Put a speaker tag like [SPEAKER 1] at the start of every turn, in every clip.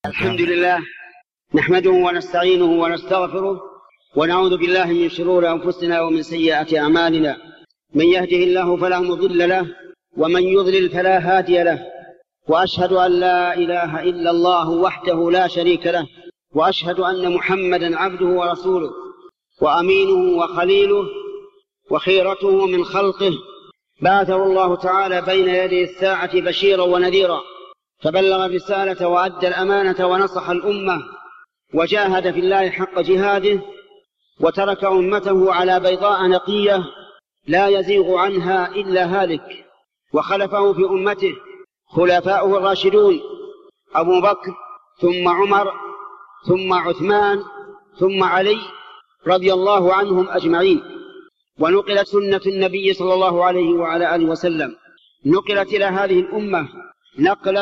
[SPEAKER 1] الحمد لله نحمده ونستعينه ونستغفره ونعوذ بالله من شرور أنفسنا ومن سيئات أعمالنا. من يهده الله فلا مضل له ومن يضلل فلا هادي له، وأشهد أن لا إله إلا الله وحده لا شريك له، وأشهد أن محمدا عبده ورسوله وأمينه وخليله وخيرته من خلقه، بعثه الله تعالى بين يدي الساعة بشيرا ونذيرا، فبلغ الرسالة وأدى الأمانة ونصح الأمة وجاهد في الله حق جهاده، وترك أمته على بيضاء نقية لا يزيغ عنها إلا هالك. وخلفه في أمته خلفاؤه الراشدون أبو بكر ثم عمر ثم عثمان ثم علي رضي الله عنهم أجمعين. ونقلت سنة النبي صلى الله عليه وعلى آله وسلم، نقلت إلى هذه الأمة نقلا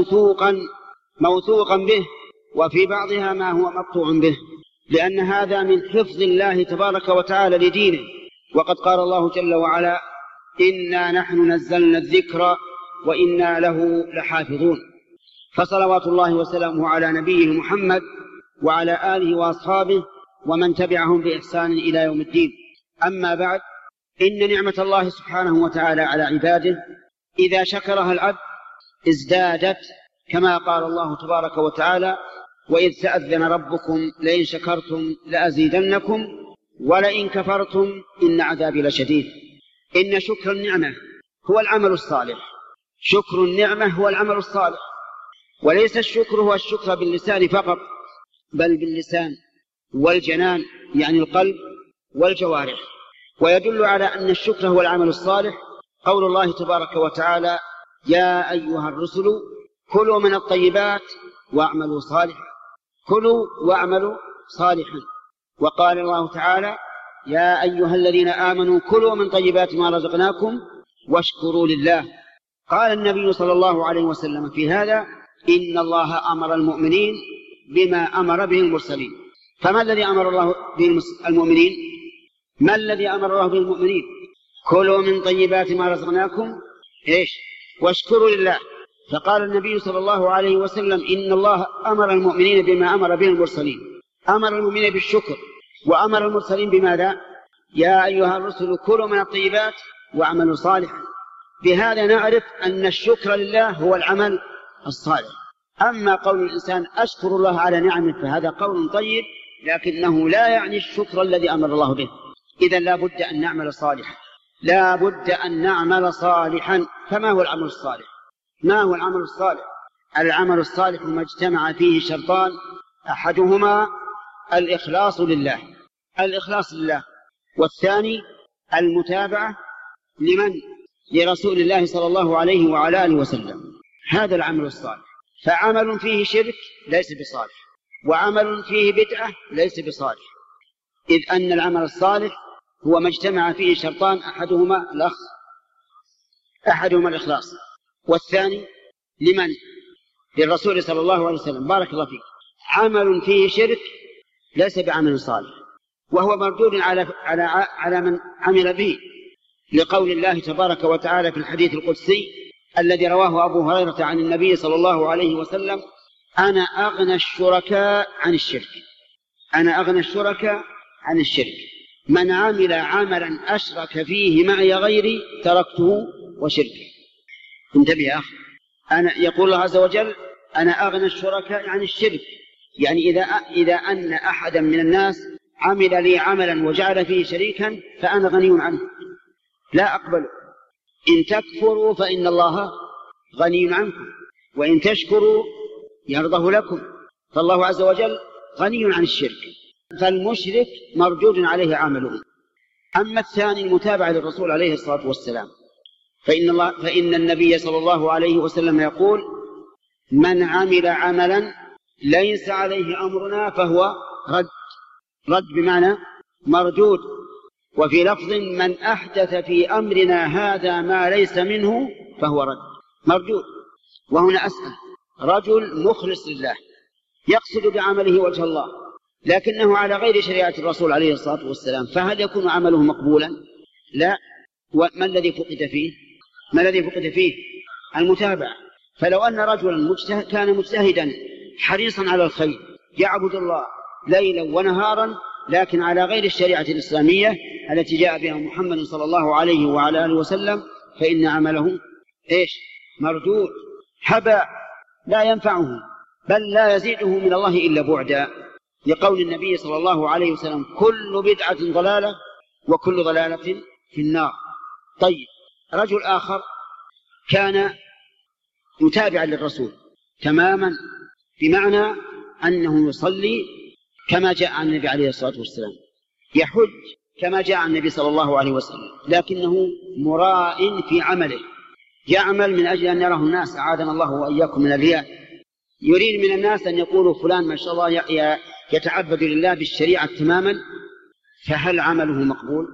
[SPEAKER 1] موثوقا به، وفي بعضها ما هو مقطوع به، لأن هذا من حفظ الله تبارك وتعالى لدينه. وقد قال الله جل وعلا: إنا نحن نزلنا الذكر وإنا له لحافظون. فصلوات الله وسلامه على نبيه محمد وعلى آله وأصحابه ومن تبعهم بإحسان إلى يوم الدين. أما بعد، إن نعمة الله سبحانه وتعالى على عباده إذا شكرها العبد ازدادت، كما قال الله تبارك وتعالى: وإذ تأذن ربكم لئن شكرتم لأزيدنكم ولئن كفرتم إن عذابي لشديد. إن شكر النعمة هو العمل الصالح، شكر النعمة هو العمل الصالح، وليس الشكر هو الشكر باللسان فقط، بل باللسان والجنان، يعني القلب والجوارح. ويدل على أن الشكر هو العمل الصالح قول الله تبارك وتعالى: يا أيها الرسل كلوا من الطيبات واعملوا صالحا، كلوا واعملوا صالحا. وقال الله تعالى: يا أيها الذين آمنوا كلوا من طيبات ما رزقناكم واشكروا لله. قال النبي صلى الله عليه وسلم في هذا: إن الله أمر المؤمنين بما أمر به المرسلين. فما الذي أمر الله به المؤمنين؟ ما الذي أمر الله به المؤمنين؟ كلوا من طيبات ما رزقناكم واشكروا لله. فقال النبي صلى الله عليه وسلم: إن الله أمر المؤمنين بما أمر به المرسلين، أمر المؤمنين بالشكر، وأمر المرسلين بماذا؟ يا أيها الرسل كلوا من الطيبات واعملوا صالحا. بهذا نعرف أن الشكر لله هو العمل الصالح. أما قول الإنسان أشكر الله على نعمه فهذا قول طيب، لكنه لا يعني الشكر الذي أمر الله به. إذن لا بد أن نعمل صالحا، لا بد أن نعمل صالحا. فما هو العمل الصالح؟ ما هو العمل الصالح؟ العمل الصالح ما اجتمع فيه شرطان، أحدهما الإخلاص لله، الإخلاص لله، والثاني المتابعة لمن؟ لرسول الله صلى الله عليه وعلى آله وسلم. هذا العمل الصالح. فعمل فيه شرك ليس بصالح، وعمل فيه بدعة ليس بصالح، إذ أن العمل الصالح هو ما اجتمع فيه شرطان، أحدهما الإخلاص، والثاني لمن؟ للرسول صلى الله عليه وسلم. بارك الله فيك. عمل فيه شرك ليس بعمل صالح، وهو مردود على من عمل به، لقول الله تبارك وتعالى في الحديث القدسي الذي رواه أبو هريرة عن النبي صلى الله عليه وسلم: أنا أغنى الشركاء عن الشرك، أنا أغنى الشركاء عن الشرك، من عمل عملا أشرك فيه معي غيري تركته وشركه. انتبه يا أخي، يقول الله عز وجل: أنا أغنى الشركاء عن الشرك، يعني إذا أن أحدا من الناس عمل لي عملا وجعل فيه شريكا فأنا غني عنه، لا أقبله. إن تكفروا فإن الله غني عنكم، وإن تشكروا يرضه لكم. فالله عز وجل غني عن الشرك، فالمشرك مردود عليه عمله. أما الثاني المتابع للرسول عليه الصلاة والسلام، فإن النبي صلى الله عليه وسلم يقول: من عمل عملا ليس عليه أمرنا فهو رد بمعنى مردود. وفي لفظ: من أحدث في أمرنا هذا ما ليس منه فهو مردود. وهنا أسأل: رجل مخلص لله يقصد بعمله وجه الله، لكنه على غير شريعة الرسول عليه الصلاة والسلام، فهل يكون عمله مقبولا؟ لا. وما الذي فقد فيه؟ ما الذي فقد فيه؟ المتابعة. فلو أن رجلا كان مجتهدا حريصا على الخير يعبد الله ليلا ونهارا لكن على غير الشريعة الإسلامية التي جاء بها محمد صلى الله عليه وعلى آله وسلم، فإن عمله مردود هباء لا ينفعه بل لا يزيده من الله إلا بعدا، لقول النبي صلى الله عليه وسلم: كل بدعة ضلالة وكل ضلالة في النار. طيب، رجل آخر كان متابعا للرسول تماما، بمعنى أنه يصلي كما جاء عن النبي عليه الصلاة والسلام، يحج كما جاء عن النبي صلى الله عليه وسلم، لكنه مراء في عمله، يعمل من أجل أن يراه الناس، أعاذنا الله وإياكم من الرياء، يريد من الناس أن يقولوا فلان ما شاء الله يتعبد لله بالشريعة تماما، فهل عمله مقبول؟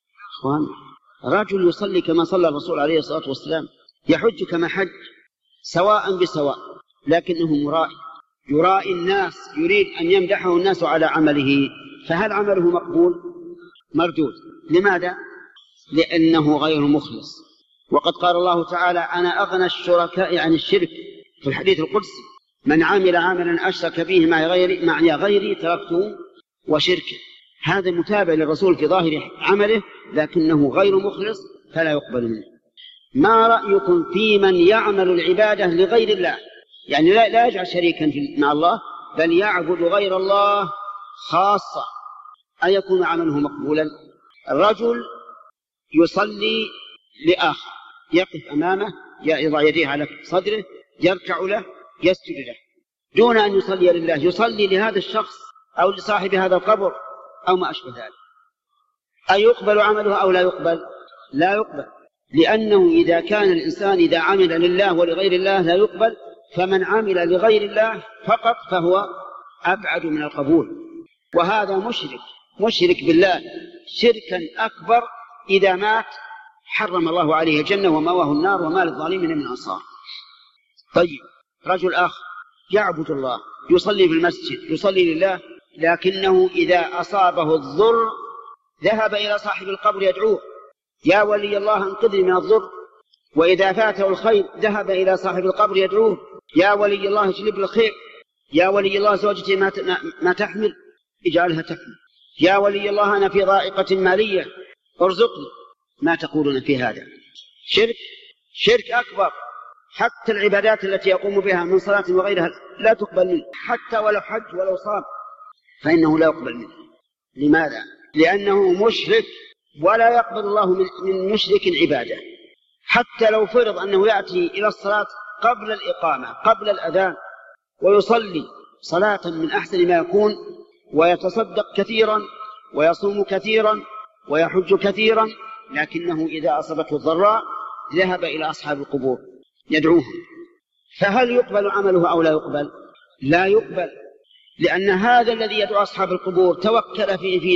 [SPEAKER 1] رجل يصلي كما صلى الرسول عليه الصلاة والسلام، يحج كما حج، سواء بسواء، لكنه مرائي، يرائي الناس، يريد أن يمدحه الناس على عمله، فهل عمله مقبول؟ مردود. لماذا؟ لأنه غير مخلص. وقد قال الله تعالى: أنا أغنى الشركاء عن الشرك، في الحديث القدسي: من عمل عملا أشرك به معي غيري تركته وشركه. هذا متابع للرسول في ظاهر عمله لكنه غير مخلص فلا يقبل منه. ما رأيكم في من يعمل العبادة لغير الله، يعني لا يجعل شريكا مع الله بل يعبد غير الله خاصة، أيكون عمله مقبولا؟ الرجل يصلي لآخر، يقف أمامه، يضع يديه على صدره، يركع له، يسجد له، دون أن يصلي لله، يصلي لهذا الشخص أو لصاحب هذا القبر أو ما أشبه ذلك. أيقبل عمله أو لا يقبل؟ لا يقبل، لأنه إذا كان الإنسان إذا عمل لله ولغير الله لا يقبل، فمن عمل لغير الله فقط فهو أبعد من القبول، وهذا مشرك بالله شركا أكبر، إذا مات حرم الله عليه الجنة ومأواه النار وما للظالمين من أنصار. طيب، رجل آخر يعبد الله، يصلي في المسجد، يصلي لله، لكنه إذا أصابه الضر ذهب إلى صاحب القبر يدعوه: يا ولي الله انقذني من الضر. وإذا فاته الخير ذهب إلى صاحب القبر يدعوه: يا ولي الله اجلب الخير. يا ولي الله زوجتي ما تحمل اجعلها تحمل. يا ولي الله أنا في ضائقة مالية ارزقني. ما تقولون في هذا؟ شرك أكبر. حتى العبادات التي يقوم بها من صلاة وغيرها لا تقبل منه، حتى ولو حج ولو صام فإنه لا يقبل منه. لماذا؟ لأنه مشرك، ولا يقبل الله من مشرك عبادة. حتى لو فرض أنه يأتي إلى الصلاة قبل الإقامة قبل الأذان ويصلي صلاة من أحسن ما يكون، ويتصدق كثيرا ويصوم كثيرا ويحج كثيرا، لكنه إذا أصابته الضراء ذهب إلى أصحاب القبور يدعوهم، فهل يقبل عمله أو لا يقبل؟ لا يقبل، لأن هذا الذي يدعو أصحاب القبور توكل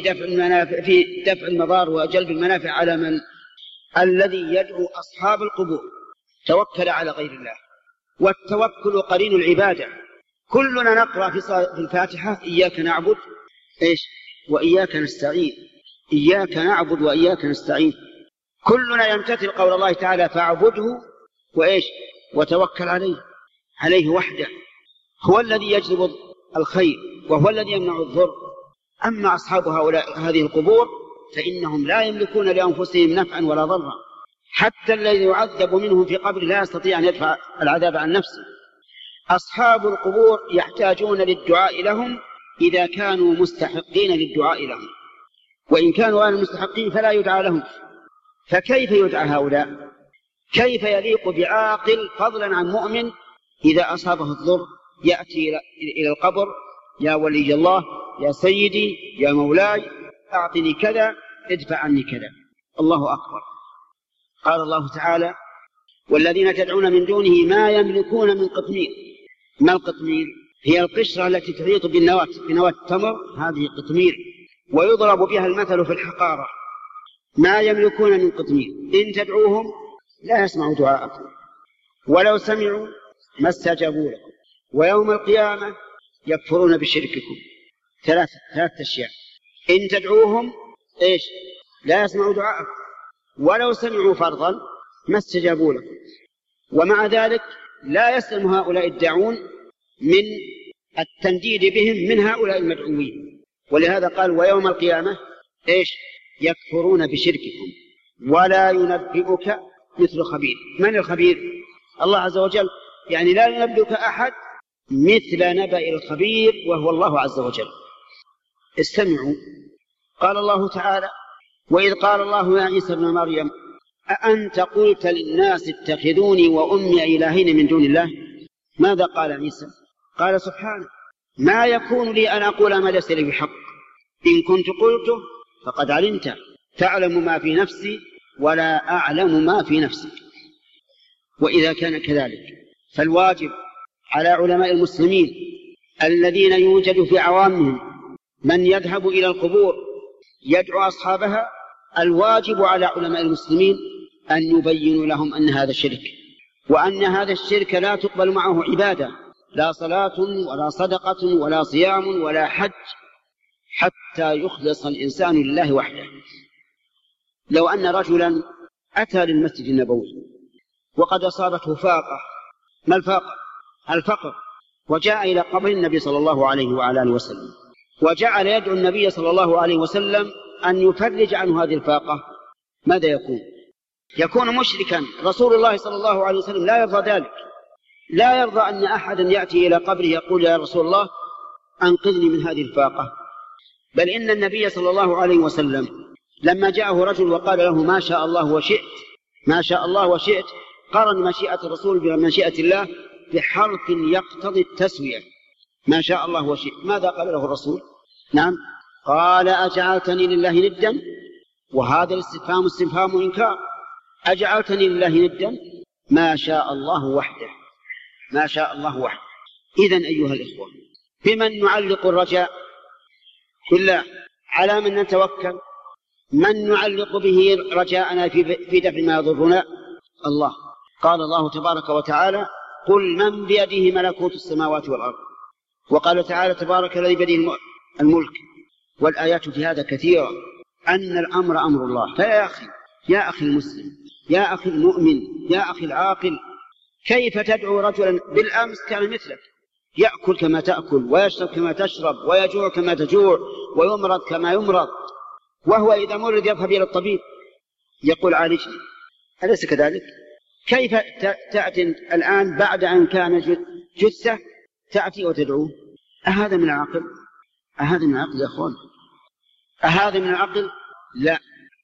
[SPEAKER 1] في دفع المضار وجلب المنافع على من؟ الذي يدعو أصحاب القبور توكل على غير الله، والتوكل قرين العبادة. كلنا نقرأ في الفاتحة: إياك نعبد وإياك نستعين، إياك نعبد وإياك نستعين. كلنا يمتثل قول الله تعالى: فاعبده وتوكل عليه وحده، هو الذي يجلب الخير وهو الذي يمنع الضر. أما أصحاب هذه القبور فإنهم لا يملكون لأنفسهم نفعا ولا ضرا، حتى الذي يعذب منهم في قبر لا يستطيع أن يدفع العذاب عن نفسه. أصحاب القبور يحتاجون للدعاء لهم إذا كانوا مستحقين للدعاء لهم، وإن كانوا غير مستحقين فلا يدعى لهم. فكيف يدعى هؤلاء؟ كيف يليق بعاقل فضلا عن مؤمن إذا أصابه الضر يأتي إلى القبر: يا ولي الله، يا سيدي، يا مولاي، أعطني كذا، ادفع عني كذا. الله أكبر. قال الله تعالى: والذين تدعون من دونه ما يملكون من قطمير. ما القطمير؟ هي القشرة التي تحيط بنواة التمر، هذه قطمير، ويضرب بها المثل في الحقارة. ما يملكون من قطمير، إن تدعوهم لا يسمعوا دعاءكم، ولو سمعوا ما استجابوا لكم، ويوم القيامة يكفرون بشرككم. ثلاث أشياء: إن تدعوهم لا يسمعوا دعاءكم، ولو سمعوا فرضا ما استجابوا لكم، ومع ذلك لا يسلم هؤلاء الداعون من التنديد بهم من هؤلاء المدعوين. ولهذا قال ويوم القيامة يكفرون بشرككم ولا ينبئك مثل خبير. من الخبير؟ الله عز وجل، يعني لا ينبئك أحد مثل نبأ الخبير وهو الله عز وجل. استمعوا، قال الله تعالى وإذ قال الله يا عيسى ابن مريم أأنت قلت للناس اتخذوني وأمي إلهين من دون الله؟ ماذا قال عيسى؟ قال سبحانه ما يكون لي أن أقول ما ليس لي بحق، إن كنت قلته فقد علمت، تعلم ما في نفسي ولا أعلم ما في نفسك. وإذا كان كذلك فالواجب على علماء المسلمين الذين يوجد في عوامهم من يذهب إلى القبور يدعو أصحابها، الواجب على علماء المسلمين أن يبينوا لهم أن هذا شرك، وأن هذا الشرك لا تقبل معه عبادة، لا صلاة ولا صدقة ولا صيام ولا حج، حتى يخلص الإنسان لله وحده. لو أن رجلا أتى للمسجد النبوي وقد أصابته فاقة، ما الفاقة؟ الفقر، وجاء إلى قبر النبي صلى الله عليه وعلى آله وسلم وجعل يدعو النبي صلى الله عليه وسلم أن يفرج عنه هذه الفاقة، ماذا يكون؟ يكون مشركا. رسول الله صلى الله عليه وسلم لا يرضى ذلك، لا يرضى أن أحدا يأتي إلى قبره يقول يا رسول الله أنقذني من هذه الفاقة. بل إن النبي صلى الله عليه وسلم لما جاءه رجل وقال له ما شاء الله وشئت، ما شاء الله وشئت، قارن مشيئة الرسول بمشيئة الله بحرف يقتضي التسوية، ما شاء الله وشئت. ماذا قال له الرسول؟ نعم، قال أجعلتني لله ندا؟ وهذا الاستفهام استفهام إنكار. أجعلتني لله ندا؟ ما شاء الله وحده، ما شاء الله وحده. إذن أيها الإخوة، بمن نعلق الرجاء؟ بالله. على من نتوكل؟ من نعلق به رجاءنا في دفع ما يضرنا؟ الله. قال الله تبارك وتعالى قل من بيده ملكوت السماوات والأرض. وقال تعالى تبارك الذي بيده الملك. والآيات في هذا كثيرة، أن الأمر أمر الله. فيا أخي، يا أخي المسلم، يا أخي المؤمن، يا أخي العاقل، كيف تدعو رجلا بالأمس كان مثلك، يأكل كما تأكل ويشرب كما تشرب ويجوع كما تجوع ويمرض كما يمرض، وهو إذا مرض يذهب إلى الطبيب يقول عالجني، أليس كذلك؟ كيف تأتي الآن بعد أن كان جثة تأتي وتدعوه؟ أهذا من العقل؟ أهذا من العقل يا أخوان؟ أهذا من العقل؟ لا،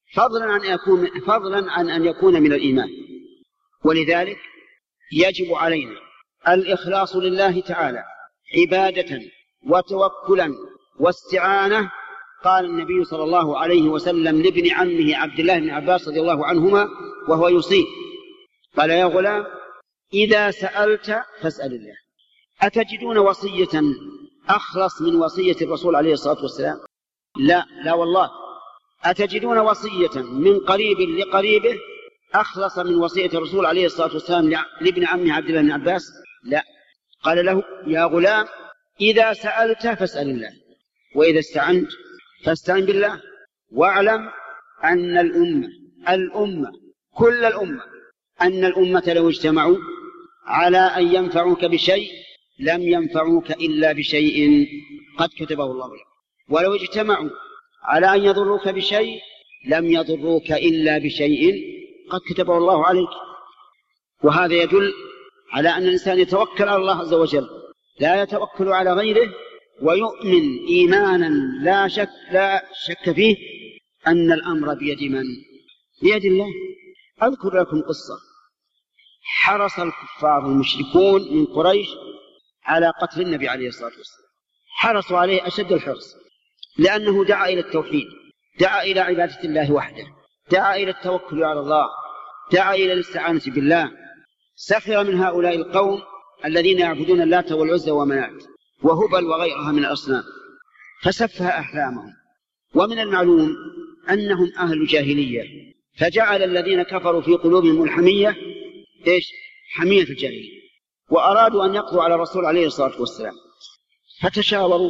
[SPEAKER 1] فضلا عن أن يكون من الإيمان. ولذلك يجب علينا الإخلاص لله تعالى عبادة وتوكلا واستعانة. قال النبي صلى الله عليه وسلم لابن عمه عبد الله بن عباس رضي الله عنهما وهو يوصيه، قال يا غلام إذا سألت فاسأل الله. أتجدون وصية أخلص من وصية الرسول عليه الصلاة والسلام؟ لا، لا والله. أتجدون وصية من قريب لقريبه أخلص من وصية الرسول عليه الصلاة والسلام لابن عمه عبد الله بن عباس؟ لا. قال له يا غلام إذا سألت فاسأل الله، وإذا استعنت فاستعن بالله، واعلم أن الأمة كل الأمة أن الأمة لو اجتمعوا على أن ينفعوك بشيء لم ينفعوك إلا بشيء قد كتبه الله لك، ولو اجتمعوا على أن يضروك بشيء لم يضروك إلا بشيء قد كتبه الله عليك. وهذا يدل على أن الإنسان يتوكل على الله عز وجل، لا يتوكل على غيره، ويؤمن إيمانا لا شك فيه أن الأمر بيد من؟ بيد الله. أذكر لكم قصة. حرص الكفار المشركون من قريش على قتل النبي عليه الصلاة والسلام، حرصوا عليه أشد الحرص، لأنه دعا إلى التوحيد، دعا إلى عبادة الله وحده، دعا إلى التوكل على الله، دعا إلى الاستعانة بالله. سخر من هؤلاء القوم الذين يعبدون اللات والعزى ومنات وهبل وغيرها من الأصنام، فسفه أحلامهم. ومن المعلوم أنهم أهل جاهلية، فجعل الذين كفروا في قلوبهم الحمية حمية الجاهلية، وأرادوا أن يقضوا على الرسول عليه الصلاة والسلام. فتشاوروا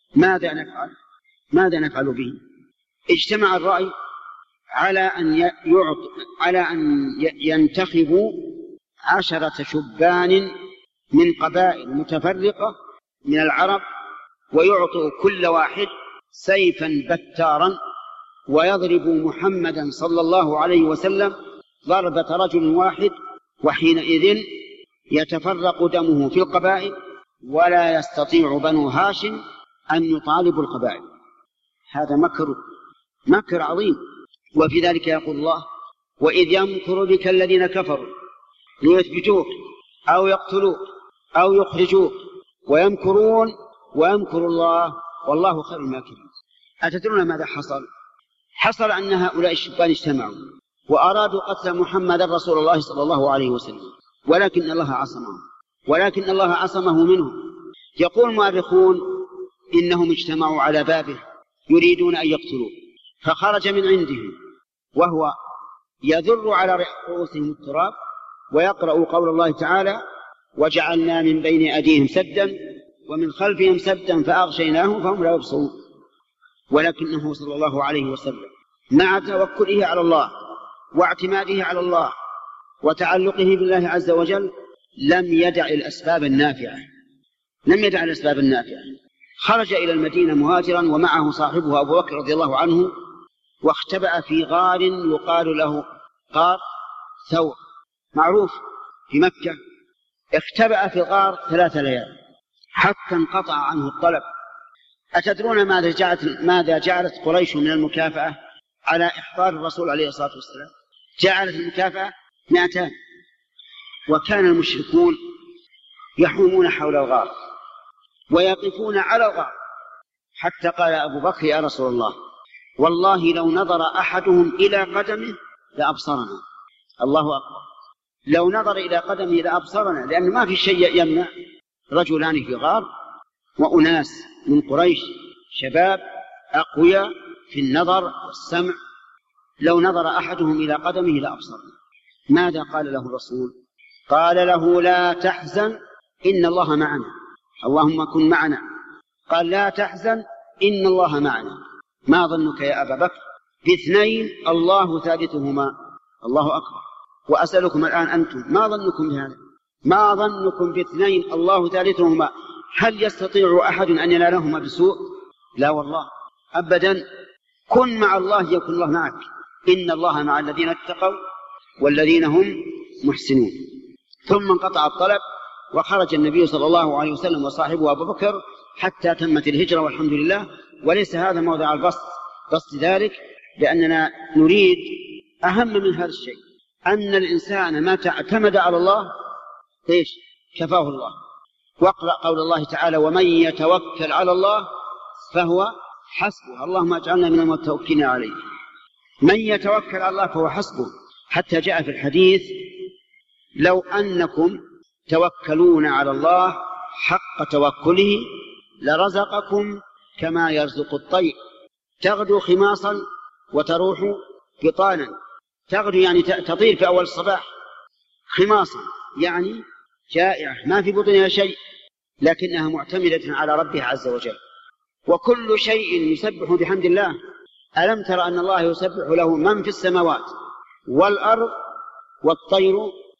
[SPEAKER 1] ماذا نفعل به. اجتمع الرأي على أن ينتخبوا 10 شبان من قبائل متفرقة من العرب ويعطوا كل واحد سيفا بتارا ويضرب محمدا صلى الله عليه وسلم ضربة رجل واحد، وحينئذ يتفرق دمه في القبائل ولا يستطيع بنو هاشم أن يطالبوا القبائل. هذا مكر عظيم. وفي ذلك يقول الله: وإذ يمكر بك الذين كفروا ليثبتوك أو يقتلوك أو يخرجوك ويمكرون ويمكر الله والله خير الماكرين. أتدرون ماذا حصل؟ حصل أن هؤلاء الشيطان اجتمعوا وأرادوا قتل محمد رسول الله صلى الله عليه وسلم، ولكن الله عصمه منهم. يقول المؤرخون إنهم اجتمعوا على بابه يريدون أن يقتلوه، فخرج من عندهم وهو يذر على رؤوسهم التراب ويقرأ قول الله تعالى: وجعلنا من بين أيديهم سدا ومن خلفهم سدا فأغشيناهم فهم لا يبصرون. ولكنه صلى الله عليه وسلم مع توكله على الله واعتماده على الله وتعلقه بالله عز وجل لم يدع الأسباب النافعة. خرج إلى المدينة مهاجرا ومعه صاحبه أبو بكر رضي الله عنه، واختبأ في غار يقال له غار ثور معروف في مكة. اختبأ في الغار 3 ليال حتى انقطع عنه الطلب. أتدرون ماذا جعلت قريش من المكافأة على إحضار الرسول عليه الصلاة والسلام؟ جعلت المكافأة 200. وكان المشركون يحومون حول الغار ويقفون على الغار، حتى قال أبو بكر: يا رسول الله، والله لو نظر أحدهم إلى قدمه لأبصرنا. الله أكبر، لو نظر إلى قدمه لأبصرنا، لأن ما في شيء يمنع رجلان في غار وأناس من قريش شباب أقوياء في النظر والسمع، لو نظر أحدهم إلى قدمه لأبصرنا. ماذا قال له الرسول؟ قال له: لا تحزن إن الله معنا، اللهم كن معنا. قال: لا تحزن إن الله معنا. ما ظنك يا أبا بكر ب2 الله ثالثهما؟ الله أكبر. وأسألكم الآن أنتم، ما ظنكم بهذا؟ ما ظنكم ب2 الله ثالثهما؟ هل يستطيع أحد أن ينالهما بسوء؟ لا والله أبدا. كن مع الله يكن الله معك، إن الله مع الذين اتقوا والذين هم محسنون. ثم انقطع الطلب وخرج النبي صلى الله عليه وسلم وصاحبه أبو بكر حتى تمت الهجرة والحمد لله. وليس هذا موضع البسط ذلك، لأننا نريد أهم من هذا الشيء أن الإنسان ما اعتمد على الله كفاه الله. واقرأ قول الله تعالى: ومن يتوكل على الله فهو حسبه. اللهم اجعلنا من المتوكلين عليه. من يتوكل على الله فهو حسبه. حتى جاء في الحديث: لو أنكم توكلون على الله حق توكله لرزقكم كما يرزق الطير تغدو خماصا وتروح بطانا. تغدو يعني تطير في أول الصباح، خماصا يعني جائعة ما في بطنها شيء، لكنها معتمدة على ربها عز وجل. وكل شيء يسبح بحمد الله. ألم تر أن الله يسبح له من في السماوات والأرض والطير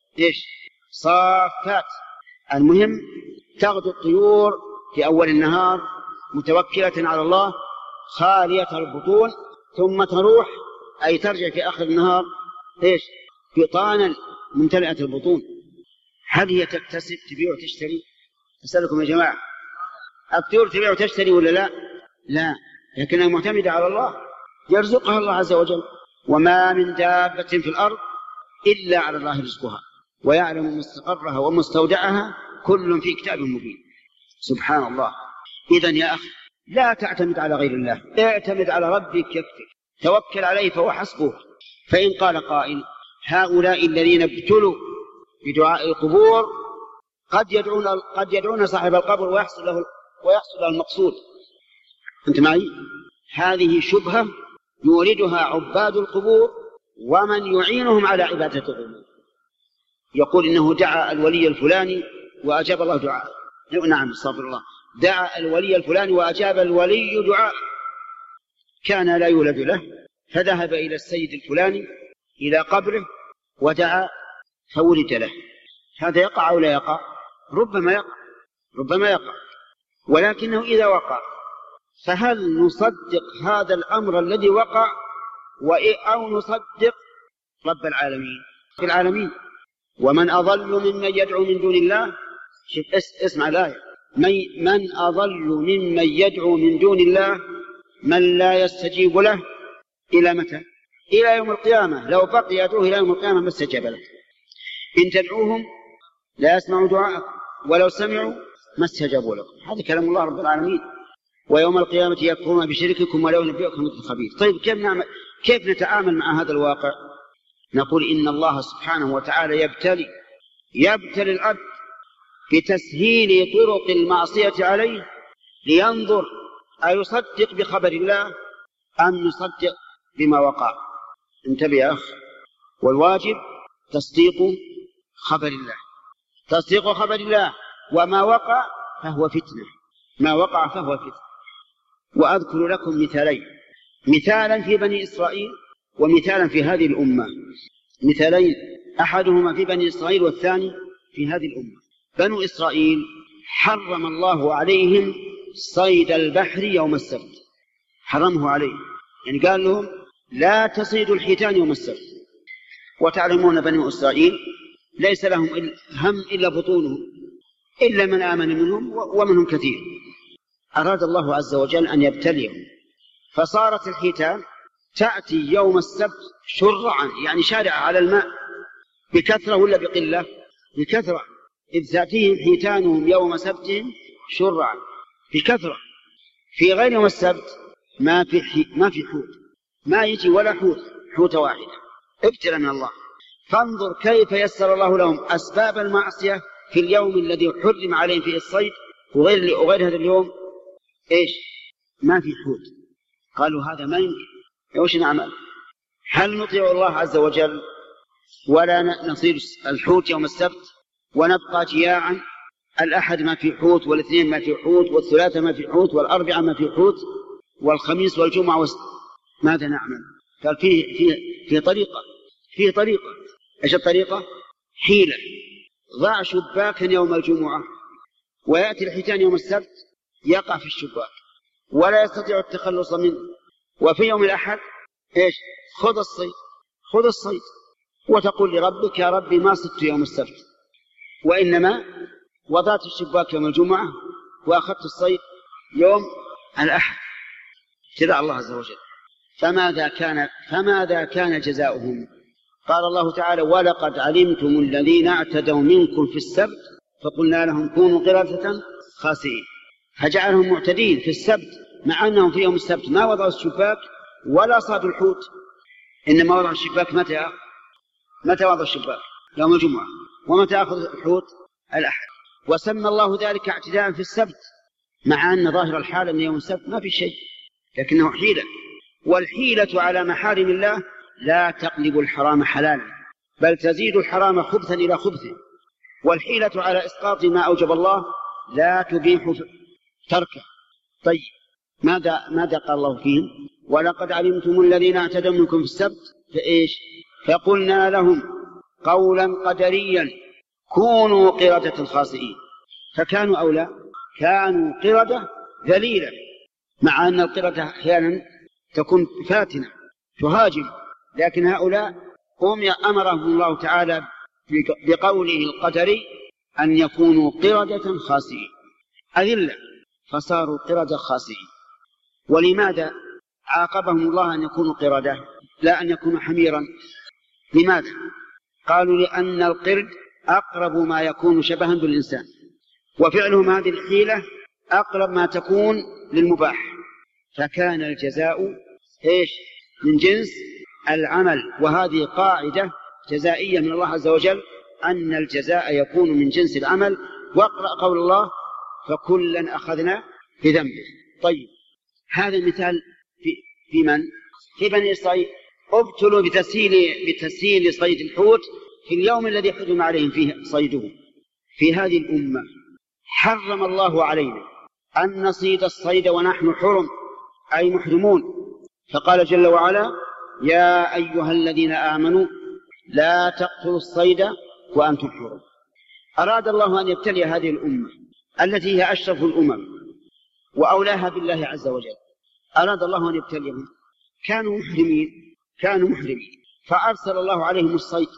[SPEAKER 1] صافات. المهم تغدو الطيور في أول النهار متوكلة على الله خالية البطون، ثم تروح أي ترجع في آخر النهار بطانا ممتلئة البطون. هل هي تكتسب تبيع وتشتري؟ أسألكم يا جماعة، الطيور تبيع وتشتري ولا لا؟ لا، لكنها معتمدة على الله، يرزقها الله عز وجل. وما من دابة في الأرض إلا على الله رزقها ويعلم مستقرها ومستودعها كل في كتاب مبين. سبحان الله. إذن يا أخي لا تعتمد على غير الله، اعتمد على ربك يكفيك، توكل عليه فهو حسبه. فإن قال قائل: هؤلاء الذين ابتلوا بدعاء القبور قد يدعون صاحب القبر ويحصل له المقصود. أنت معي؟ هذه شبهة يوردها عباد القبور ومن يعينهم على عبادة القبور. يقول إنه دعا الولي الفلاني وأجاب الله دعاء. نعم، استغفر الله. دعا الولي الفلاني وأجاب الولي دعاء. كان لا يولد له فذهب إلى السيد الفلاني إلى قبره ودعا فولد له. هذا يقع أو لا يقع؟ ربما يقع. ولكنه إذا وقع فهل نصدق هذا الأمر الذي وقع أو نصدق رب العالمين في العالمين؟ ومن أضل ممن يدعو من دون الله. اسمع الآية: من أضل ممن يدعو من دون الله من لا يستجيب له إلى متى؟ إلى يوم القيامة. لو بقي يدعوه إلى يوم القيامة ما استجاب له. إن تدعوهم لا يسمعوا دعاءكم ولو سمعوا ما استجابوا لكم. هذا كلام الله رب العالمين. ويوم القيامة يكفرون بشرككم ولا ينبئكم مثل خبير. طيب كيف نتعامل مع هذا الواقع؟ نقول إن الله سبحانه وتعالى يبتلي العبد بتسهيل طرق المعصية عليه لينظر أيصدق بخبر الله أم يصدق بما وقع. انتبه يا أخ، والواجب تصديق خبر الله، تصديق خبر الله، وما وقع فهو فتنة، ما وقع فهو فتنة. وأذكر لكم مثالين: مثالا في بني إسرائيل ومثالا في هذه الأمة. مثالين أحدهما في بني إسرائيل والثاني في هذه الأمة. بنو إسرائيل حرم الله عليهم صيد البحر يوم السبت، حرمه عليهم، يعني قال لهم لا تصيدوا الحيتان يوم السبت. وتعلمون بنو إسرائيل ليس لهم هم إلا بطونهم، إلا من آمن منهم ومنهم كثير. أراد الله عز وجل أن يبتليهم، فصارت الحيتان تأتي يوم السبت شرعا، يعني شارعة على الماء، بكثرة ولا بقلة؟ بكثرة، إذ تأتيهم حيتانهم يوم سبتهم شرعا بكثرة. في غير يوم السبت ما في حوت، ما يجي ولا حوت واحدة، ابتلى من الله. فانظر كيف يسر الله لهم أسباب المعصية في اليوم الذي حرم عليهم فيه الصيد، وغير هذا اليوم إيش؟ ما في حوت. قالوا هذا ما يمكن، وش نعمل؟ هل نطيع الله عز وجل ولا نصير الحوت يوم السبت ونبقى جياعا؟ الأحد ما في حوت، والاثنين ما في حوت، والثلاثة ما في حوت، والأربعة ما في حوت، والخميس والجمعة ماذا نعمل؟ قال في طريقة. إيش الطريقة؟ حيلة: ضع شباكا يوم الجمعة ويأتي الحيتان يوم السبت يقع في الشباك ولا يستطيع التخلص منه، وفي يوم الأحد إيش؟ خذ الصيد وتقول لربك يا ربي ما صدت يوم السبت، وإنما وضعت الشباك يوم الجمعة وأخذت الصيد يوم الأحد. ابتلاء الله عز وجل. فماذا كان جزاؤهم؟ قال الله تعالى: ولقد علمتم الذين اعتدوا منكم في السبت فقلنا لهم كونوا قردة خاسئين. فجعلهم معتدين في السبت، مع أنهم في يوم السبت ما وضعوا الشباك ولا صادوا الحوت، إنما وضعوا الشباك متى وضعوا الشباك؟ يوم الجمعة. ومتى أخذ الحوت؟ الأحد. وسمى الله ذلك اعتداء في السبت، مع أن ظاهر الحال أن يوم السبت ما في شيء، لكنه حيلة. والحيلة على محارم الله لا تقلب الحرام حلالا، بل تزيد الحرام خبثا إلى خبثه. والحيلة على إسقاط ما أوجب الله لا تبيح تركه. طيب ماذا قال الله فيهم؟ ولقد علمتم الذين اعتدوا منكم في السبت فإيش؟ فقلنا لهم قولا قدريا كونوا قردة خاسئين. فكانوا أولى، كانوا قردة ذليلة، مع أن القردة أحيانا تكون فاتنة تهاجم، لكن هؤلاء هم أمرهم الله تعالى بقوله القدري أن يكونوا قردة خاسئين أذلة، فصاروا قردة خاسئين. ولماذا عاقبهم الله أن يكونوا قردة لا أن يكونوا حميرا؟ لماذا؟ قالوا لأن القرد أقرب ما يكون شبها بالإنسان، وفعلهم هذه الحيلة أقرب ما تكون للمباح، فكان الجزاء إيش؟ من جنس العمل. وهذه قاعدة جزائية من الله عز وجل، أن الجزاء يكون من جنس العمل. واقرأ قول الله: فكلا أخذنا بذنبه. طيب هذا مثال في من؟ في بني إسرائيل، ابتلوا بتسهيل صيد الحوت في اليوم الذي حرم عليهم فيه صيده. في هذه الأمة حرم الله علينا أن نصيد الصيد ونحن حرم، أي محرمون. فقال جل وعلا: يا أيها الذين آمنوا لا تقتلوا الصيد وأنتم حرم. أراد الله أن يبتلي هذه الأمة التي هي أشرف الأمم وأولاها بالله عز وجل. أراد الله أن يبتليهم، كانوا محرمين فأرسل الله عليهم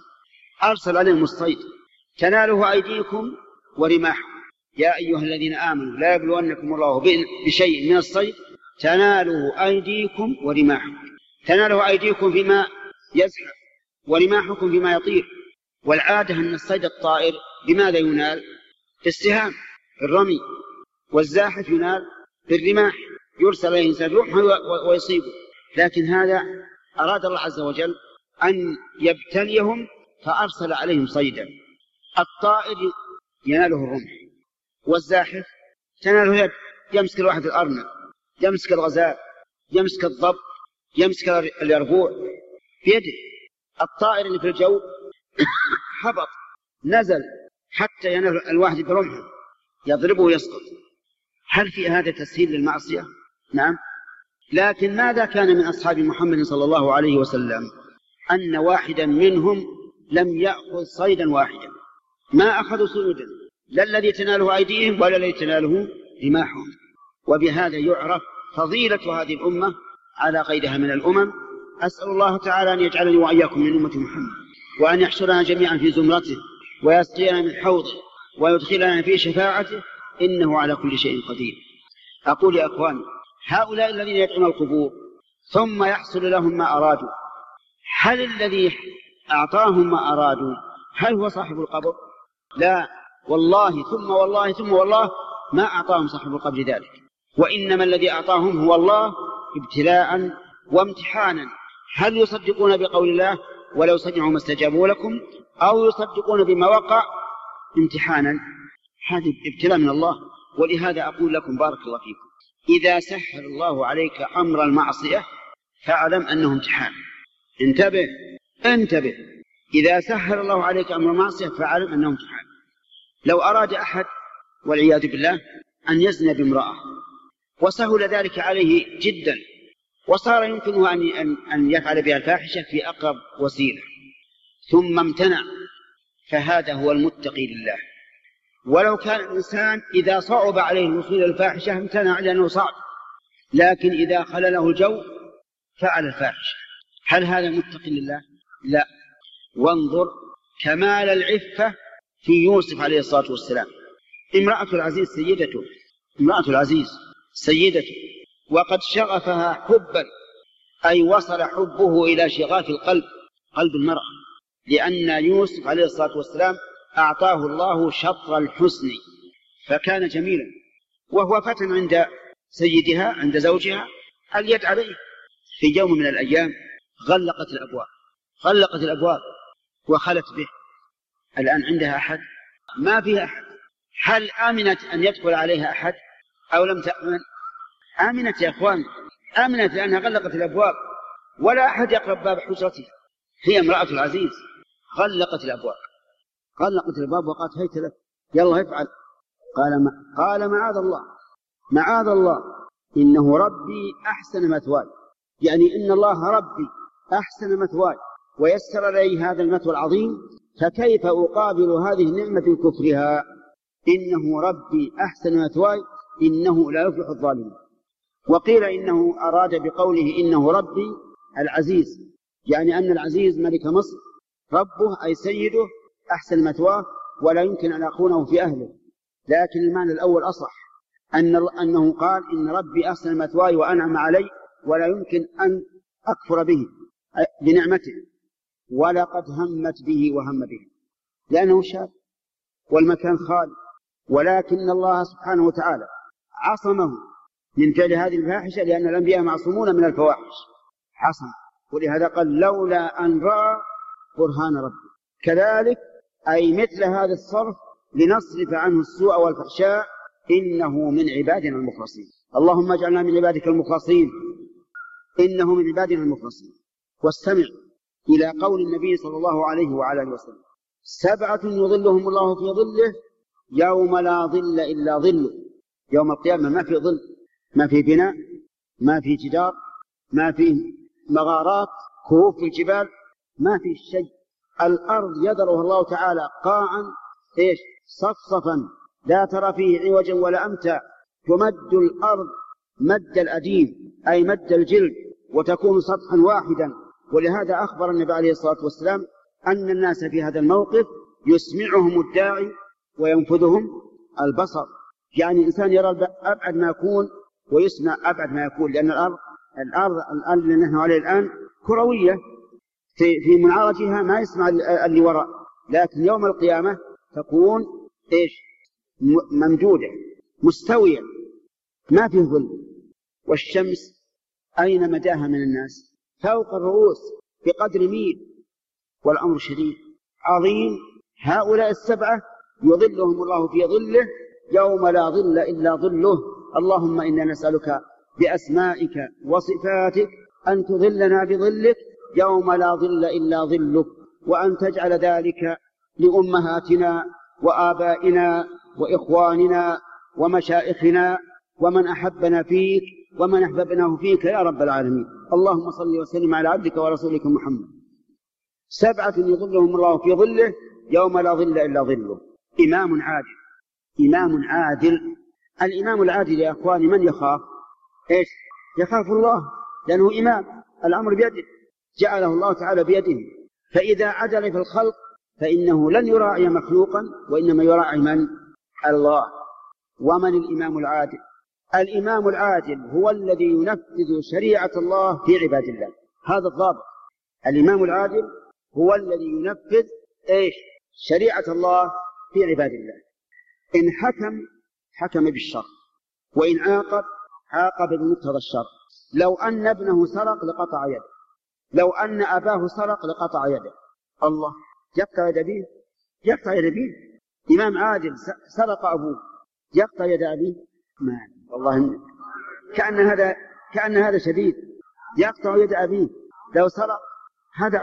[SPEAKER 1] الصيد تناله أيديكم ورماحكم. يا أيها الذين آمنوا لا يبلونكم الله بشيء من الصيد تناله أيديكم ورماحكم. تناله أيديكم فيما يزحف ورماحكم فيما يطير. والعادة أن الصيد الطائر بماذا ينال؟ بالسهام، الرمي، والزاحف ينال بالرماح، يرسل إليه إنسان رمح ويصيبه. لكن هذا أراد الله عز وجل أن يبتليهم فأرسل عليهم صيدا. الطائر يناله الرمح، والزاحف تناله يد، يمسك الواحد الأرنب، يمسك الغزال، يمسك الضب، يمسك اليربوع بيده. الطائر اللي في الجو هبط نزل حتى ينال الواحد برمحه يضربه ويسقط. هل في هذا تسهيل للمعصية؟ نعم. لكن ماذا كان من أصحاب محمد صلى الله عليه وسلم؟ أن واحدا منهم لم يأخذ صيدا واحدا، ما أخذوا صيدا، لا الذي تناله أيديهم ولا الذي تناله رماحهم. وبهذا يعرف فضيلة هذه الأمة على غيرها من الأمم. أسأل الله تعالى أن يجعلني وإياكم من أمة محمد، وأن يحشرنا جميعا في زمرته، ويسقينا من حوضه، ويدخلنا في شفاعته، إنه على كل شيء قدير. أقول يا أخواني، هؤلاء الذين يدعون القبور ثم يحصل لهم ما أرادوا، هل الذي أعطاهم ما أرادوا هل هو صاحب القبر؟ لا والله ثم والله ثم والله ما أعطاهم صاحب القبر ذلك، وإنما الذي أعطاهم هو الله ابتلاء وامتحانا. هل يصدقون بقول الله ولو سمعوا ما استجابوا لكم، أو يصدقون بما وقع امتحانا؟ هذا ابتلاء من الله. ولهذا أقول لكم بارك الله فيكم، إذا سهل الله عليك أمر المعصية فاعلم أنه امتحان. انتبه، إذا سهل الله عليك أمر المعصية فاعلم أنه امتحان. لو أراد أحد والعياذ بالله أن يزني بامرأة وسهل ذلك عليه جدا، وصار يمكنه أن يفعل بها الفاحشة في أقرب وسيلة، ثم امتنع، فهذا هو المتقي لله. ولو كان الإنسان إذا صعب عليه الوصول إلى الفاحشة امتنع لأنه صعب، لكن إذا خلله الجو فعل الفاحشة. هل هذا متقي لله؟ لا. وانظر كمال العفة في يوسف عليه الصلاة والسلام. امرأة العزيز سيدته، وقد شغفها حبا، أي وصل حبه إلى شغاف قلب المرأة، لأن يوسف عليه الصلاة والسلام أعطاه الله شطر الحسن فكان جميلا. وهو فتن عند سيدها، عند زوجها، اليد عليه. في يوم من الأيام غلقت الأبواب وخلت به. الآن عندها أحد؟ ما فيها أحد. هل آمنت أن يدخل عليها أحد أو لم تأمن؟ آمنت يا أخوان، آمنت لأنها غلقت الأبواب ولا أحد يقرب باب حجرتها. هي امرأة العزيز غلقت الأبواب وقالت هيت لك، يلا افعل. قال معاذ الله إنه ربي أحسن مثواي، يعني إن الله ربي أحسن مثواي ويسر لي هذا المثوى العظيم، فكيف أقابل هذه النعمة بكفرها؟ إنه ربي أحسن مثواي إنه لا يفلح الظالمون. وقيل إنه أراد بقوله إنه ربي العزيز، يعني أن العزيز ملك مصر ربه أي سيده أحسن مثواه ولا يمكن أن أخونه في أهله. لكن المعنى الأول أصح، أنه قال إن ربي أحسن مثواي وأنعم علي ولا يمكن أن أكفر به بنعمته. ولقد همت به وهم به، لأنه شاب والمكان خالي، ولكن الله سبحانه وتعالى عصمه من فعل هذه الفاحشة، لأن الأنبياء معصومون من الفواحش، عصم. ولهذا قال لولا أن رأى برهان ربه. كذلك أي مثل هذا الصرف لنصرف عنه السوء والفحشاء، إنه من عبادنا المخلصين. اللهم اجعلنا من عبادك المخلصين، إنه من عبادنا المخلصين. واستمع إلى قول النبي صلى الله عليه وعلى آله وسلم: 7 يظلهم الله في ظله يوم لا ظل إلا ظله. يوم القيامة ما في ظل، ما في بناء، ما في جدار، ما في مغارات، كهوف في الجبال، ما في شيء. الأرض يذرها الله تعالى قاعا صفصفا لا ترى فيه عوجا ولا أمتا، تمد الأرض مد الأديم أي مد الجلد وتكون سطحا واحدا. ولهذا أخبر النبي عليه الصلاة والسلام أن الناس في هذا الموقف يسمعهم الداعي وينفذهم البصر، يعني الإنسان يرى أبعد ما يكون ويسمع أبعد ما يكون، لأن الأرض اللي نحن عليه الآن كروية في منعرجها ما يسمع اللي وراء، لكن يوم القيامة تكون ممدودة مستوية ما فيه ظل. والشمس أين مداها من الناس؟ فوق الرؤوس بقدر ميل، والأمر شديد عظيم. هؤلاء السبعة يظلهم الله في ظله يوم لا ظل إلا ظله. اللهم إنا نسألك بأسمائك وصفاتك أن تظلنا بظلك يوم لا ظل إلا ظلك، وأن تجعل ذلك لأمهاتنا وآبائنا وإخواننا ومشائخنا ومن أحبنا فيك ومن أحببناه فيك يا رب العالمين. اللهم صل وسلم على عبدك ورسولك محمد. 7 يظلهم الله في ظله يوم لا ظل إلا ظله. إمام عادل. إمام عادل. الإمام العادل يا أخواني من يخاف؟ يخاف الله، لأنه إمام، الأمر بيده، جعله الله تعالى بيده. فإذا عدل في الخلق فإنه لن يراعي مخلوقا، وإنما يراعي من؟ الله. ومن الإمام العادل؟ الإمام العادل هو الذي ينفذ شريعة الله في عباد الله. هذا الضابط. الإمام العادل هو الذي ينفذ شريعة الله في عباد الله. إن حكم بالشر، وإن عاقب بمقتضى الشر. لو أن ابنه سرق لقطع يده، لو أن أباه سرق لقطع يده. الله يقطع يد أبيه؟ يقطع يد أبيه؟ إمام عادل سرق أبوه يقطع يد أبيه؟ ما والله كأن هذا شديد. يقطع يد أبيه لو سرق؟ هذا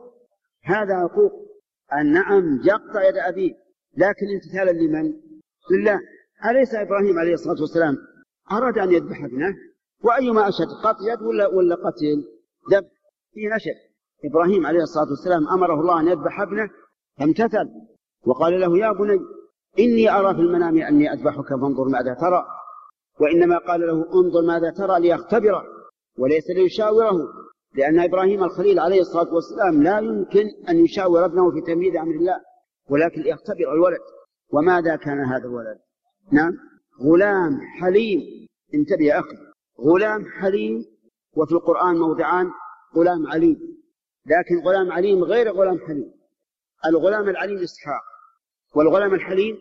[SPEAKER 1] عقوق. النعم يقطع يد أبيه، لكن امتثالا لمن؟ لله. أليس إبراهيم عليه الصلاة والسلام أراد أن يذبح ابنه؟ وأيما أشد قطع يد ولا قتل ذبح فيه نشد. إبراهيم عليه الصلاة والسلام أمره الله أن يذبح ابنه فامتثل، وقال له يا بني إني أرى في المنام أني أذبحك فانظر ماذا ترى. وإنما قال له انظر ماذا ترى ليختبره وليس ليشاوره، لأن إبراهيم الخليل عليه الصلاة والسلام لا يمكن أن يشاور ابنه في تنفيذ أمر الله، ولكن ليختبر الولد. وماذا كان هذا الولد؟ نعم، غلام حليم. انتبه يا أخي، غلام حليم. وفي القرآن موضعان غلام عليم، لكن غلام عليم غير غلام حليم. الغلام العليم إسحاق، والغلام الحليم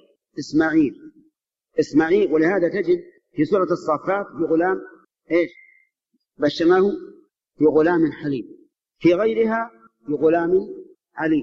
[SPEAKER 1] إسماعيل. ولهذا تجد في سورة الصافات بغلام بشرناه بغلام حليم، في غيرها بغلام عليم،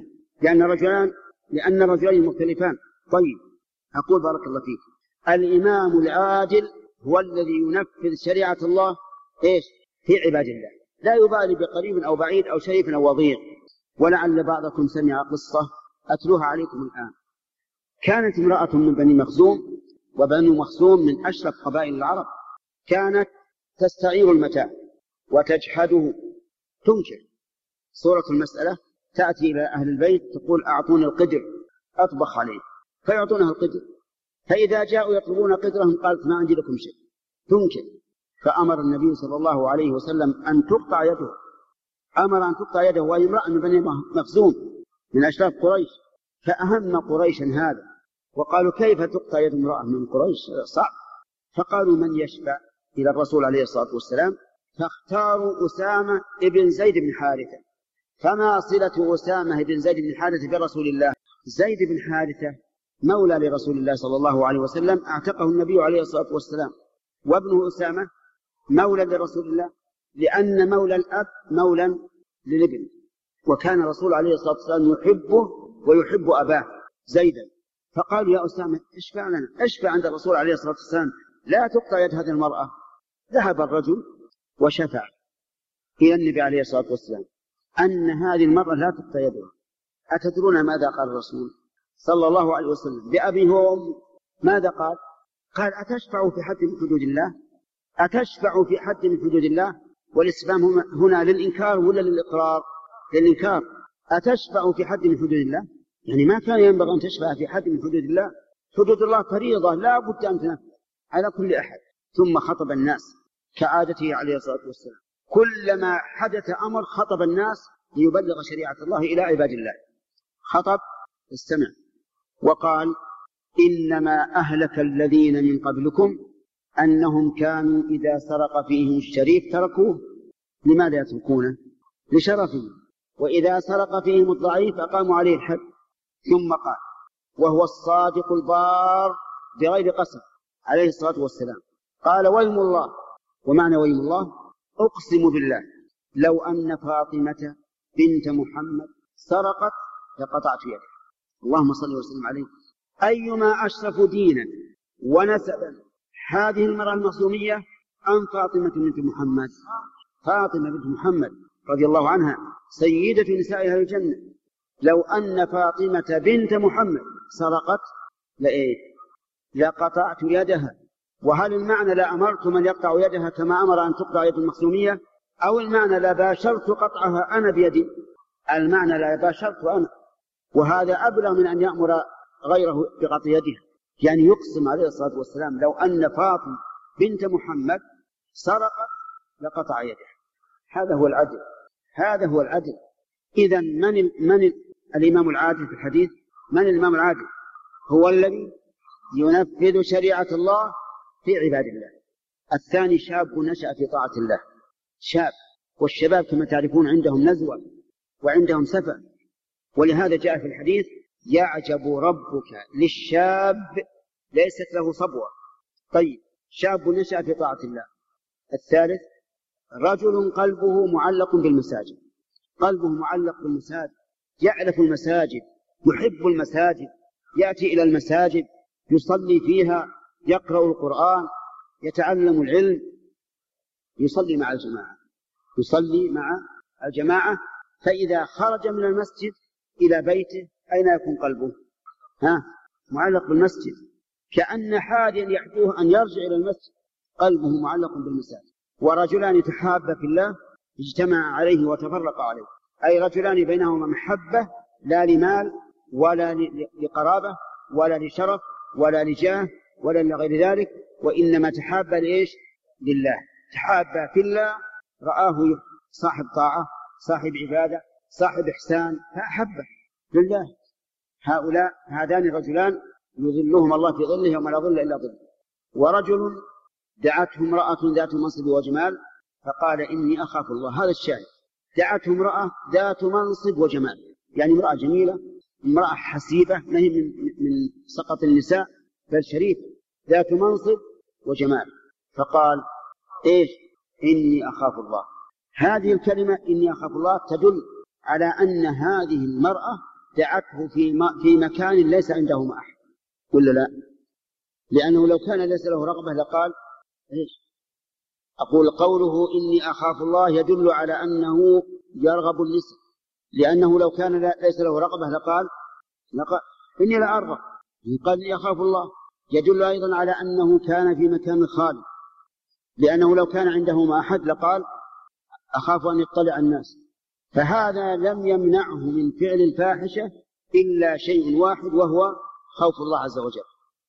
[SPEAKER 1] لأن الرجلين مختلفان. طيب، أقول بارك الله فيك، الإمام العادل هو الذي ينفذ شريعة الله في عباد الله، لا يبالي بقريب أو بعيد أو شريف أو وضيع. ولعل بعضكم سمع قصة أتلوها عليكم الآن. كانت امرأة من بني مخزوم، وبنو مخزوم من أشرف قبائل العرب، كانت تستعير المتاع وتجحده، تنكر. صورة المسألة تأتي إلى أهل البيت تقول أعطوني القدر أطبخ عليه، فيعطونها القدر. فإذا جاءوا يطلبون قدرهم قالت ما عندي لكم شيء، تنكر. فأمر النبي صلى الله عليه وسلم أن تقطع يده، أمر أن تقطع يده، وهي امرأة من بني مخزوم من أشراف قريش. فأهم قريشا هذا، وقالوا كيف تقطع يد امرأة من قريش؟ صعب. فقالوا من يشفع إلى الرسول عليه الصلاة والسلام، فاختاروا أسامة بن زيد بن حارثة. فما صلة أسامة بن زيد بن حارثة برسول الله؟ زيد بن حارثة مولى لرسول الله صلى الله عليه وسلم، اعتقه النبي عليه الصلاة والسلام، وابنه أسامة مولى لرسول الله، لأن مولى الأب مولى للابن. وكان الرسول عليه الصلاة والسلام يحبه ويحب أباه زيدا. فقالوا يا أسامة اشفع لنا، اشفع عند الرسول عليه الصلاة والسلام لا تقطع يد هذه المرأة. ذهب الرجل وشفع إلى النبي عليه الصلاة والسلام أن هذه المرأة لا تقطع يدها. أتدرون ماذا قال الرسول صلى الله عليه وسلم بأبيه وأمه؟ ماذا قال؟ قال أتشفع في حد من حدود الله؟ أتشفع في حد من حدود الله؟ والاستفهام هنا للإنكار ولا للإقرار؟ للإنكار. أتشفع في حد من حدود الله؟ يعني ما كان ينبغي أن تشفع في حد من حدود الله. حدود الله فريضة لا بد أن تنفذ على كل أحد. ثم خطب الناس كعادته عليه الصلاة والسلام. كلما حدث أمر خطب الناس ليبلغ شريعة الله إلى عباد الله. خطب استمع وقال: إنما أهلك الذين من قبلكم أنهم كانوا إذا سرق فيهم الشريف تركوه. لماذا يتركونه؟ لشرفه. وإذا سرق فيهم الضعيف أقاموا عليه الحد. ثم قال وهو الصادق البار بغير قسم عليه الصلاة والسلام، قال: ويم الله. ومعنى ويم الله: أقسم بالله لو أن فاطمة بنت محمد سرقت لقطعت يدها. اللهم صل وسلم عليه. أيما أشرف دينا ونسبا هذه المرأة المظلومية أم فاطمة بنت محمد؟ فاطمة بنت محمد رضي الله عنها سيدة نساء أهل الجنة. لو أن فاطمة بنت محمد سرقت لقطعت يدها. وهل المعنى لا أمرت من يقطع يدها كما أمر أن تقطع يد المخزومية، أو المعنى لا باشرت قطعها أنا بيدي؟ المعنى لا باشرت أنا، وهذا أبلغ من أن يأمر غيره بقطع يدها. يعني يقسم عليه الصلاة والسلام لو أن فاطمة بنت محمد سرقت لقطع يدها. هذا هو العدل، هذا هو العدل. إذن من الإمام العادل في الحديث؟ من الإمام العادل؟ هو الذي ينفذ شريعة الله في عباد الله. الثاني شاب نشأ في طاعة الله، شاب، والشباب كما تعرفون عندهم نزوة وعندهم سفة، ولهذا جاء في الحديث: يعجب ربك للشاب ليست له صبوة. طيب، شاب نشأ في طاعة الله. الثالث رجل قلبه معلق بالمساجد، قلبه معلق بالمساجد، يعرف المساجد، يحب المساجد، يأتي إلى المساجد، يصلي فيها، يقرأ القرآن، يتعلم العلم، يصلي مع الجماعة، يصلي مع الجماعة. فإذا خرج من المسجد إلى بيته أين يكون قلبه؟ معلق بالمسجد، كأن حاديا يحدوه أن يرجع إلى المسجد، قلبه معلق بالمساجد. ورجلان يتحابا في الله اجتمع عليه وتفرق عليه، أي رجلان بينهما محبة لا لمال ولا لقرابة ولا لشرف ولا لجاه ولا لغير ذلك، وإنما تحابا لإيش؟ لله. تحابا في الله، رآه صاحب طاعة، صاحب عبادة، صاحب إحسان، فأحبه لله. هؤلاء هذان الرجلان يظلهم الله في ظله يوم لا ظل إلا ظله. ورجل دعته امرأة ذات منصب وجمال فقال: إني أخاف الله. هذا الشاهد، دعته امرأة ذات منصب وجمال، يعني امرأة جميلة، امرأة حسيبة، ما هي من سقط النساء بل شريف، ذات منصب وجمال. فقال: إيش؟ إني أخاف الله. هذه الكلمة إني أخاف الله تدل على أن هذه المرأة دعته في مكان ليس عنده ما أحد، ولا لا؟ لأنه لو كان ليس له رغبة لقال إيش؟ أقول قوله إني أخاف الله يدل على أنه يرغب النساء، لأنه لو كان ليس له رغبة لقال إني لا أرغب. قال إني أخاف الله يدل أيضا على أنه كان في مكان خالي، لأنه لو كان عنده ما أحد لقال أخاف أن يطلع الناس. فهذا لم يمنعه من فعل الفاحشة إلا شيء واحد، وهو خوف الله عز وجل.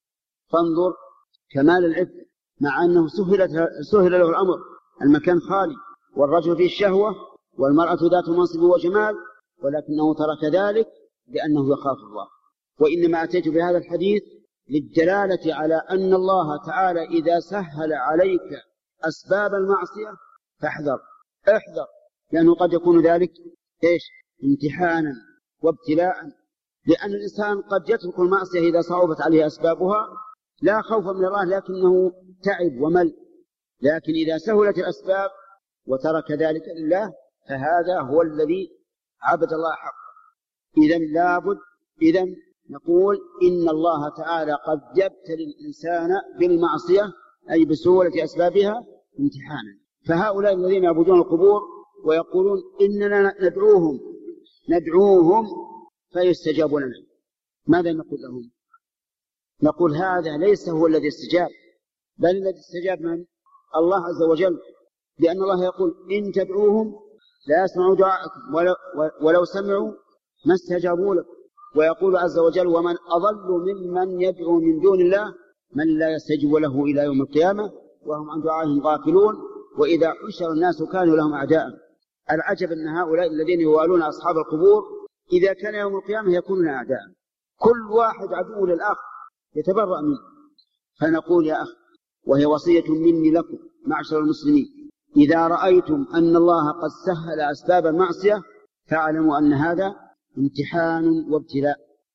[SPEAKER 1] فانظر كمال العفة، مع أنه سهل له الأمر، المكان خالي والرجل فيه الشهوة والمرأة ذات منصب وجمال، ولكنه ترك ذلك لأنه يخاف الله. وإنما أتيت بهذا الحديث للدلالة على أن الله تعالى إذا سهل عليك أسباب المعصية فاحذر، احذر، لأنه قد يكون ذلك إيش؟ امتحانا وابتلاء. لأن الإنسان قد يترك المعصية إذا صعبت عليه أسبابها لا خوفا من الله، لكنه تعب ومل. لكن إذا سهلت الأسباب وترك ذلك لله فهذا هو الذي عبد الله حقا. إذن لابد، إذن نقول إن الله تعالى قد يبتلي الإنسان بالمعصية أي بسهولة أسبابها امتحانا. فهؤلاء الذين يعبدون القبور ويقولون إننا ندعوهم فيستجاب لنا، ماذا نقول لهم؟ نقول هذا ليس هو الذي استجاب، بل الذي استجاب من؟ الله عز وجل، لأن الله يقول إن تدعوهم لا يسمعوا دعاءكم ولو سمعوا ما استجابوا لكم. ويقول عز وجل ومن أضل ممن يدعو من دون الله من لا يستجيب له إلى يوم القيامة وهم عن دعائهم غافلون وإذا حشر الناس كانوا لهم أعداء. العجب أن هؤلاء الذين يوالون أصحاب القبور إذا كان يوم القيامة يكونون أعداء، كل واحد عدو للآخر يتبرأ منه. فنقول يا أخي، وهي وصية مني لكم معشر المسلمين، إذا رأيتم أن الله قد سهل أسباب المعصية فاعلموا أن هذا امتحان وابتلاء،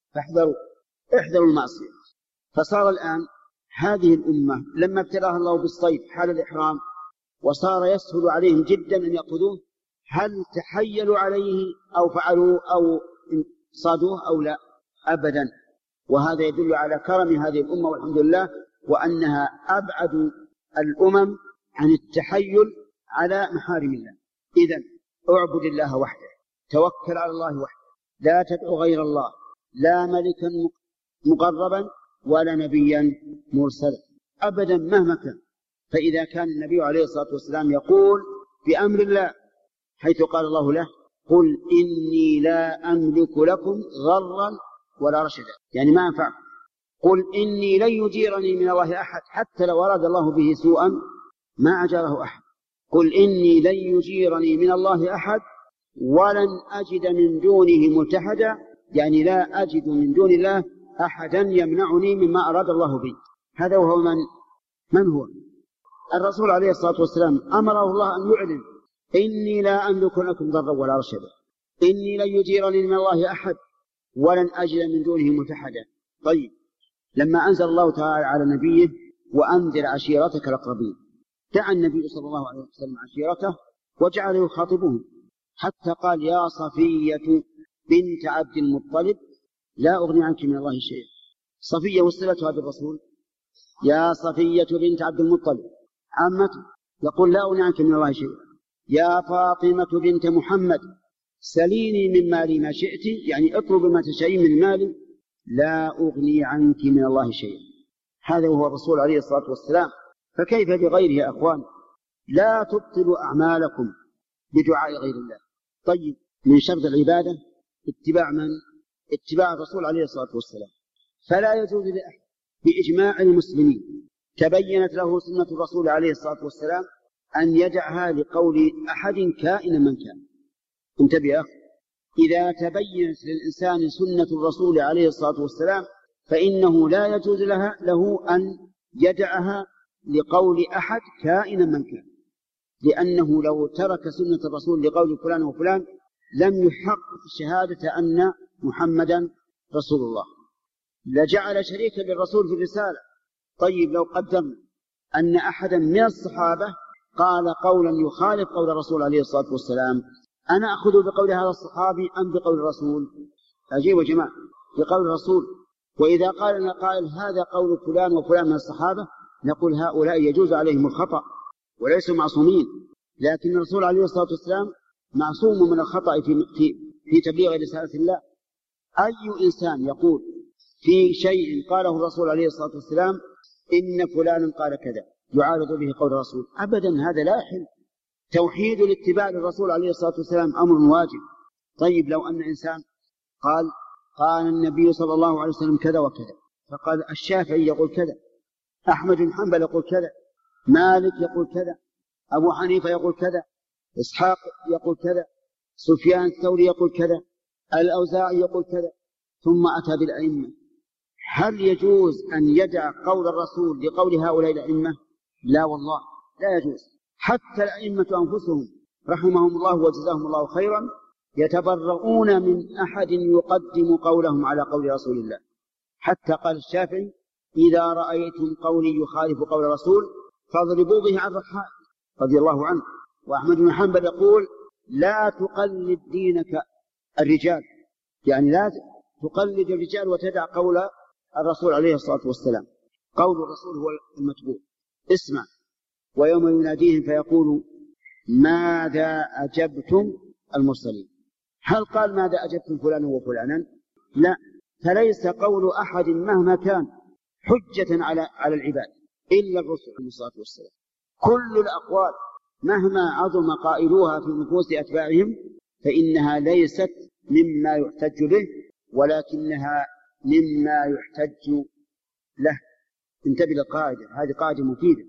[SPEAKER 1] احذروا المعصية. فصار الآن هذه الأمة لما ابتلاها الله بالصيد حال الإحرام وصار يسهل عليهم جدا أن يأخذوه، هل تحيلوا عليه أو فعلوا أو صادوه أو لا؟ أبدا. وهذا يدل على كرم هذه الأمة والحمد لله، وأنها أبعد الأمم عن التحيل على محارم الله. إذن اعبد الله وحده، توكل على الله وحده، لا تدعو غير الله، لا ملكا مقربا ولا نبيا مرسلا أبدا مهما كان. فإذا كان النبي عليه الصلاة والسلام يقول بأمر الله حيث قال الله له قل إني لا أملك لكم ضرا ولا رشدا، يعني ما أنفعكم. قل إني لن يجيرني من الله أحد، حتى لو أراد الله به سوءا ما أجاره أحد. قل إني لن يجيرني من الله أحد ولن أجد من دونه ملتحدا، يعني لا أجد من دون الله أحدا يمنعني مما أراد الله به. هذا وهو من هو؟ الرسول عليه الصلاة والسلام أمره الله أن يعلن إني لا أملك لكم ضرا ولا رشدا، إني لن يجيرني من الله أحد ولن أجد من دونه ملتحدا. طيب، لما أنزل الله تعالى على نبيه وأنذر عشيرتك الأقربين، دعا النبي صلى الله عليه وسلم عشيرته وجعل يخاطبهم، حتى قال يا صفية بنت عبد المطلب لا أغني عنك من الله شيئا. صفية وصلتها بالرسول، يا صفية بنت عبد المطلب عمته، يقول لا أغني عنك من الله شيئا. يا فاطمة بنت محمد سليني من مالي ما شئت، يعني اطلب ما تشائين من مالي، لا أغني عنك من الله شيئا. هذا هو الرسول عليه الصلاة والسلام، فكيف بغيره يا أخوان؟ لا تبطلوا أعمالكم بدعاء غير الله. طيب، من شرط العبادة اتباع من؟ اتباع الرسول عليه الصلاة والسلام. فلا يجوز لأحد بإجماع المسلمين تبينت له سنة الرسول عليه الصلاة والسلام أن يدعها لقول أحد كائنا من كان. انتبه يا أخي، إذا تبينت للإنسان سنة الرسول عليه الصلاة والسلام فإنه لا يجوز له أن يدعها لقول أحد كائنا من كان، لأنه لو ترك سنة الرسول لقول فلان وفلان لم يحقق شهادة أن محمدا رسول الله، لجعل شريكا للرسول في الرسالة. طيب، لو قدمنا أن أحدا من الصحابة قال قولا يخالف قول الرسول عليه الصلاة والسلام، أنا أخذ بقول هذا الصحابي أم بقول الرسول؟ أجيب يا جماعة، بقول الرسول. وإذا قال لنا قائل هذا قول فلان وفلان من الصحابة، نقول هؤلاء يجوز عليهم الخطأ وليسوا معصومين، لكن الرسول عليه الصلاة والسلام معصوم من الخطأ في تبليغ رسالة الله. أي إنسان يقول في شيء قاله الرسول عليه الصلاة والسلام إن فلانا قال كذا يعارض به قول الرسول؟ أبدا، هذا لا يحل. توحيد الاتباع للرسول عليه الصلاة والسلام أمر واجب. طيب، لو أن إنسان قال النبي صلى الله عليه وسلم كذا وكذا، فقال الشافعي يقول كذا، أحمد بن حنبل يقول كذا، مالك يقول كذا، أبو حنيفة يقول كذا، إسحاق يقول كذا، سفيان الثوري يقول كذا، الأوزاعي يقول كذا، ثم أتى بالأئمة، هل يجوز أن يدع قول الرسول لقول هؤلاء الأئمة؟ لا والله، لا يجوز. حتى الأئمة أنفسهم رحمهم الله وجزاهم الله خيرا يتبرؤون من أحد يقدم قولهم على قول رسول الله. حتى قال الشافعي إذا رأيتم قولي يخالف قول الرسول فاضربوا به على الرحال رضي الله عنه. وأحمد بن حنبل يقول لا تقلد دينك الرجال، يعني لا تقلد الرجال وتدع قول الرسول عليه الصلاة والسلام، قول الرسول هو المتبوع. اسمع، ويوم يناديهم فيقول ماذا أجبتم المرسلين؟ هل قال ماذا أجبتم فلانا وفلانا؟ لا، فليس قول أحد مهما كان حجة على العباد إلا الرسل عليه الصلاة والسلام. كل الأقوال مهما عظم قائلوها في نفوس أتباعهم فإنها ليست مما يحتج به، ولكنها مما يحتج له. انتبه للقاعدة، هذه قاعدة مفيدة.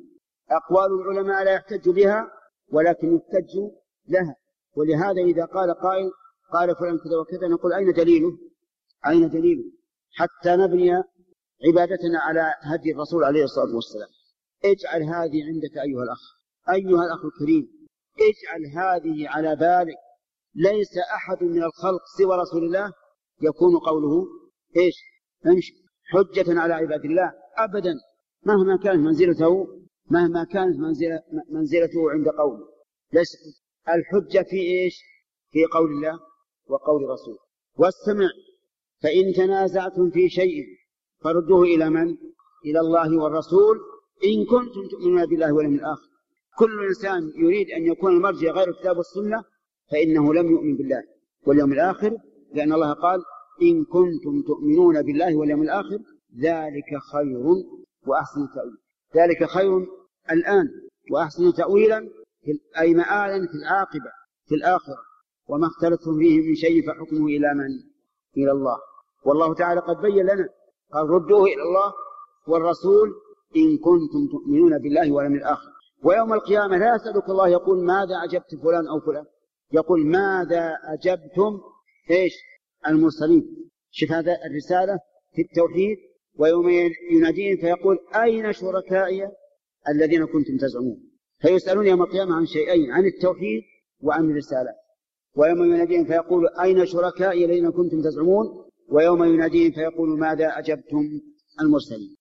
[SPEAKER 1] أقوال العلماء لا يحتج بها ولكن يحتج لها. ولهذا إذا قال قائل قال فلان كذا وكذا نقول أين دليله؟ أين دليله؟ حتى نبني عبادتنا على هدي الرسول عليه الصلاة والسلام. اجعل هذه عندك أيها الأخ الكريم، اجعل هذه على بالك. ليس أحد من الخلق سوى رسول الله يكون قوله إيش؟ امشي حجة على عباد الله أبدا، مهما كانت منزلته عند قوله. ليس الحجة في إيش؟ في قول الله وقول رسوله. واستمع، فإن تنازعتم في شيء فردوه إلى من؟ إلى الله والرسول إن كنتم تؤمنون بالله واليوم الآخر. كل إنسان يريد أن يكون المرجع غير الكتاب والسنة فإنه لم يؤمن بالله واليوم الآخر، لأن الله قال إن كنتم تؤمنون بالله واليوم الآخر ذلك خير وأحسن تأويلا. ذلك خير الآن وأحسن تأويلا أي مآلا في العاقبة في الآخرة. وما اختلفتم فيه من شيء فحكمه إلى من؟ إلى الله. والله تعالى قد بين لنا قال ردوه إلى الله والرسول إن كنتم تؤمنون بالله واليوم الآخر. ويوم القيامة لا يسألك الله يقول ماذا أجبت فلان أو فلان، يقول ماذا أجبتم إيش؟ المرسلين. شوف هذا الرسالة في التوحيد. ويوم يناديهم فيقول أين شركائي الذين كنتم تزعمون. فيسألون يوم القيامة عن شيئين، عن التوحيد وعن الرسالة. ويوم يناديهم فيقول أين شركائي الذين كنتم تزعمون، ويوم يناديهم فيقول ماذا أجبتم المرسلين.